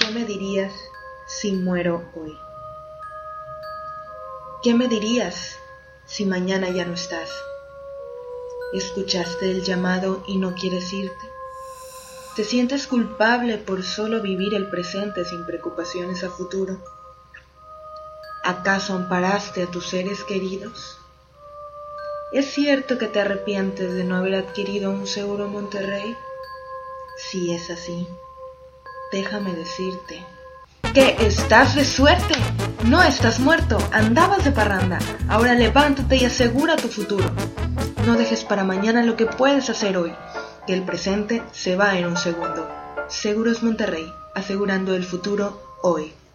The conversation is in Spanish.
¿Qué me dirías si muero hoy? ¿Qué me dirías si mañana ya no estás? ¿Escuchaste el llamado y no quieres irte? ¿Te sientes culpable por solo vivir el presente sin preocupaciones a futuro? ¿Acaso amparaste a tus seres queridos? ¿Es cierto que te arrepientes de no haber adquirido un seguro en Monterrey? Si es así, déjame decirte que estás de suerte. No estás muerto, andabas de parranda. Ahora levántate y asegura tu futuro. No dejes para mañana lo que puedes hacer hoy, que el presente se va en un segundo. Seguros Monterrey, asegurando el futuro hoy.